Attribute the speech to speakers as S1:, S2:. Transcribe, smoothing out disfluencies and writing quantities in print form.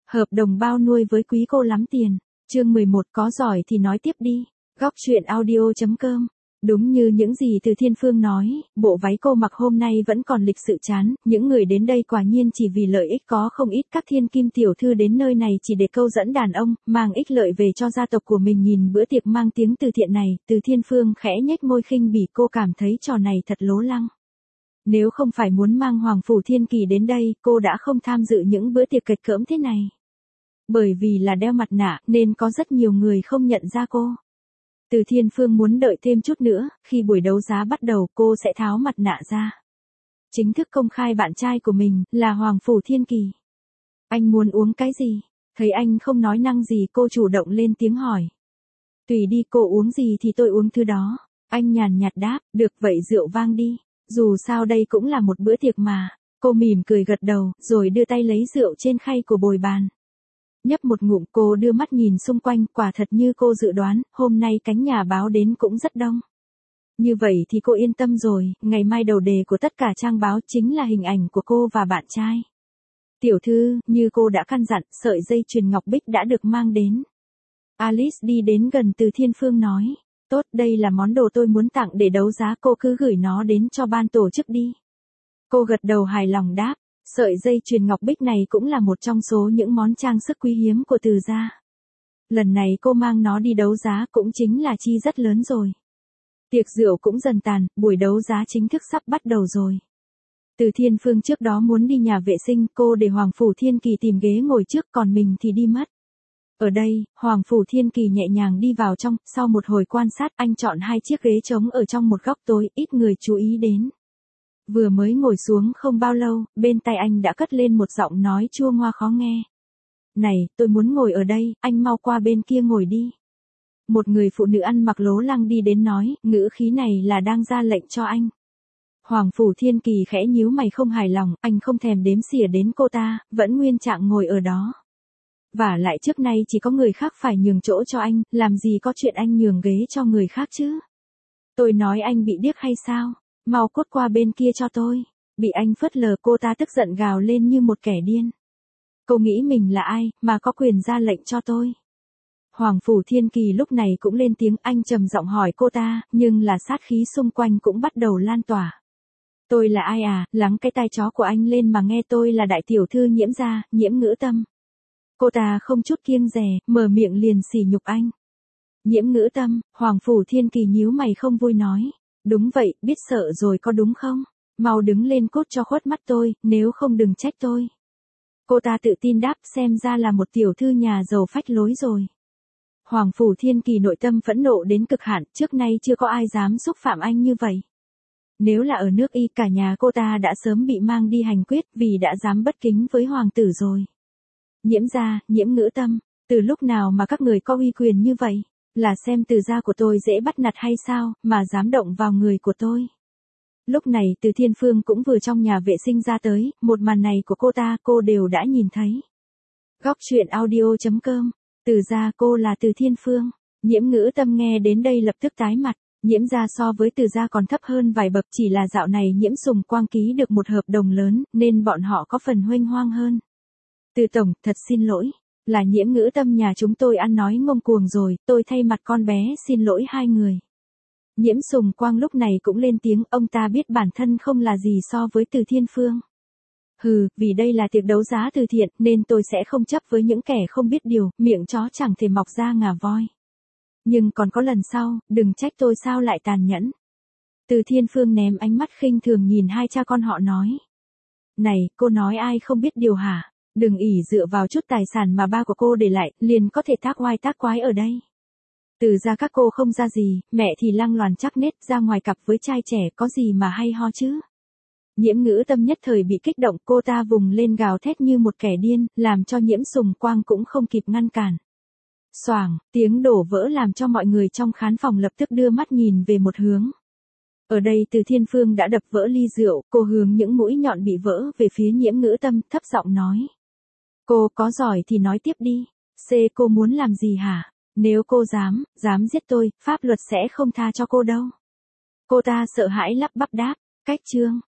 S1: Hợp đồng bao nuôi với quý cô lắm tiền. Chương 11 có giỏi thì nói tiếp đi. Góc truyện audio.com. Đúng như những gì Từ Thiên Phương nói, bộ váy cô mặc hôm nay vẫn còn lịch sự chán, những người đến đây quả nhiên chỉ vì lợi ích, có không ít các thiên kim tiểu thư đến nơi này chỉ để câu dẫn đàn ông, mang ích lợi về cho gia tộc của mình. Nhìn bữa tiệc mang tiếng từ thiện này, Từ Thiên Phương khẽ nhếch môi khinh bỉ, cô cảm thấy trò này thật lố lăng. Nếu không phải muốn mang Hoàng Phủ Thiên Kỳ đến đây, cô đã không tham dự những bữa tiệc kịch cỡm thế này. Bởi vì là đeo mặt nạ, nên có rất nhiều người không nhận ra cô. Từ Thiên Phương muốn đợi thêm chút nữa, khi buổi đấu giá bắt đầu cô sẽ tháo mặt nạ ra. Chính thức công khai bạn trai của mình, là Hoàng Phủ Thiên Kỳ. Anh muốn uống cái gì? Thấy anh không nói năng gì cô chủ động lên tiếng hỏi. Tùy đi, cô uống gì thì tôi uống thứ đó. Anh nhàn nhạt đáp, được vậy rượu vang đi. Dù sao đây cũng là một bữa tiệc mà. Cô mỉm cười gật đầu, rồi đưa tay lấy rượu trên khay của bồi bàn. Nhấp một ngụm, cô đưa mắt nhìn xung quanh, quả thật như cô dự đoán, hôm nay cánh nhà báo đến cũng rất đông. Như vậy thì cô yên tâm rồi, ngày mai đầu đề của tất cả trang báo chính là hình ảnh của cô và bạn trai. Tiểu thư, như cô đã căn dặn, sợi dây chuyền ngọc bích đã được mang đến. Alice đi đến gần Từ Thiên Phương nói, tốt, đây là món đồ tôi muốn tặng để đấu giá, cô cứ gửi nó đến cho ban tổ chức đi. Cô gật đầu hài lòng đáp. Sợi dây chuyền ngọc bích này cũng là một trong số những món trang sức quý hiếm của Từ gia. Lần này cô mang nó đi đấu giá cũng chính là chi rất lớn rồi. Tiệc rượu cũng dần tàn, buổi đấu giá chính thức sắp bắt đầu rồi. Từ Thiên Phương trước đó muốn đi nhà vệ sinh, cô để Hoàng Phủ Thiên Kỳ tìm ghế ngồi trước, còn mình thì đi mất. Ở đây, Hoàng Phủ Thiên Kỳ nhẹ nhàng đi vào trong, sau một hồi quan sát anh chọn 2 chiếc ghế trống ở trong một góc tối, ít người chú ý đến. Vừa mới ngồi xuống không bao lâu, bên tai anh đã cất lên một giọng nói chua ngoa khó nghe. Này, tôi muốn ngồi ở đây, anh mau qua bên kia ngồi đi. Một người phụ nữ ăn mặc lố lăng đi đến nói, ngữ khí này là đang ra lệnh cho anh. Hoàng Phủ Thiên Kỳ khẽ nhíu mày không hài lòng, anh không thèm đếm xỉa đến cô ta, vẫn nguyên trạng ngồi ở đó. Vả lại trước nay chỉ có người khác phải nhường chỗ cho anh, làm gì có chuyện anh nhường ghế cho người khác chứ. Tôi nói anh bị điếc hay sao? Mau cút qua bên kia cho tôi. Bị anh phớt lờ, cô ta tức giận gào lên như một kẻ điên. Cô nghĩ mình là ai, mà có quyền ra lệnh cho tôi? Hoàng Phủ Thiên Kỳ lúc này cũng lên tiếng, anh trầm giọng hỏi cô ta, nhưng là sát khí xung quanh cũng bắt đầu lan tỏa. Tôi là ai à, lắng cái tai chó của anh lên mà nghe, tôi là đại tiểu thư Nhiễm gia, Nhiễm Ngữ Tâm. Cô ta không chút kiêng dè, mở miệng liền sỉ nhục anh. Nhiễm Ngữ Tâm, Hoàng Phủ Thiên Kỳ nhíu mày không vui nói. Đúng vậy, biết sợ rồi có đúng không? Mau đứng lên cút cho khuất mắt tôi, nếu không đừng trách tôi. Cô ta tự tin đáp, xem ra là một tiểu thư nhà giàu phách lối rồi. Hoàng Phủ Thiên Kỳ nội tâm phẫn nộ đến cực hạn, trước nay chưa có ai dám xúc phạm anh như vậy. Nếu là ở nước Y, cả nhà cô ta đã sớm bị mang đi hành quyết vì đã dám bất kính với hoàng tử rồi. Nhiễm gia, Nhiễm Ngữ Tâm, từ lúc nào mà các người có uy quyền như vậy? Là xem Từ gia của tôi dễ bắt nạt hay sao, mà dám động vào người của tôi. Lúc này Từ Thiên Phương cũng vừa trong nhà vệ sinh ra tới, một màn này của cô ta cô đều đã nhìn thấy. Góc truyện audio.com. Từ gia, cô là Từ Thiên Phương. Nhiễm Ngữ Tâm nghe đến đây lập tức tái mặt. Nhiễm gia so với Từ gia còn thấp hơn vài bậc, chỉ là dạo này Nhiễm Sùng Quang ký được một hợp đồng lớn, nên bọn họ có phần huênh hoang hơn. Từ tổng, thật xin lỗi. Là Nhiễm Ngữ Tâm nhà chúng tôi ăn nói ngông cuồng rồi, tôi thay mặt con bé xin lỗi hai người. Nhiễm Sùng Quang lúc này cũng lên tiếng, ông ta biết bản thân không là gì so với Từ Thiên Phương. Hừ, vì đây là tiệc đấu giá từ thiện, nên tôi sẽ không chấp với những kẻ không biết điều, miệng chó chẳng thể mọc ra ngà voi. Nhưng còn có lần sau, đừng trách tôi sao lại tàn nhẫn. Từ Thiên Phương ném ánh mắt khinh thường nhìn hai cha con họ nói. Này, cô nói ai không biết điều hả? Đừng ỷ dựa vào chút tài sản mà ba của cô để lại, liền có thể tác oai tác quái ở đây. Từ gia các cô không ra gì, mẹ thì lăng loàn chắc nết, ra ngoài cặp với trai trẻ có gì mà hay ho chứ. Nhiễm Ngữ Tâm nhất thời bị kích động, cô ta vùng lên gào thét như một kẻ điên, làm cho Nhiễm Sùng Quang cũng không kịp ngăn cản. Xoảng, tiếng đổ vỡ làm cho mọi người trong khán phòng lập tức đưa mắt nhìn về một hướng. Ở đây Từ Thiên Phương đã đập vỡ ly rượu, cô hướng những mũi nhọn bị vỡ về phía Nhiễm Ngữ Tâm, thấp giọng nói. Cô có giỏi thì nói tiếp đi. Cô muốn làm gì hả? Nếu cô dám giết tôi, pháp luật sẽ không tha cho cô đâu. Cô ta sợ hãi lắp bắp đáp, cách chương.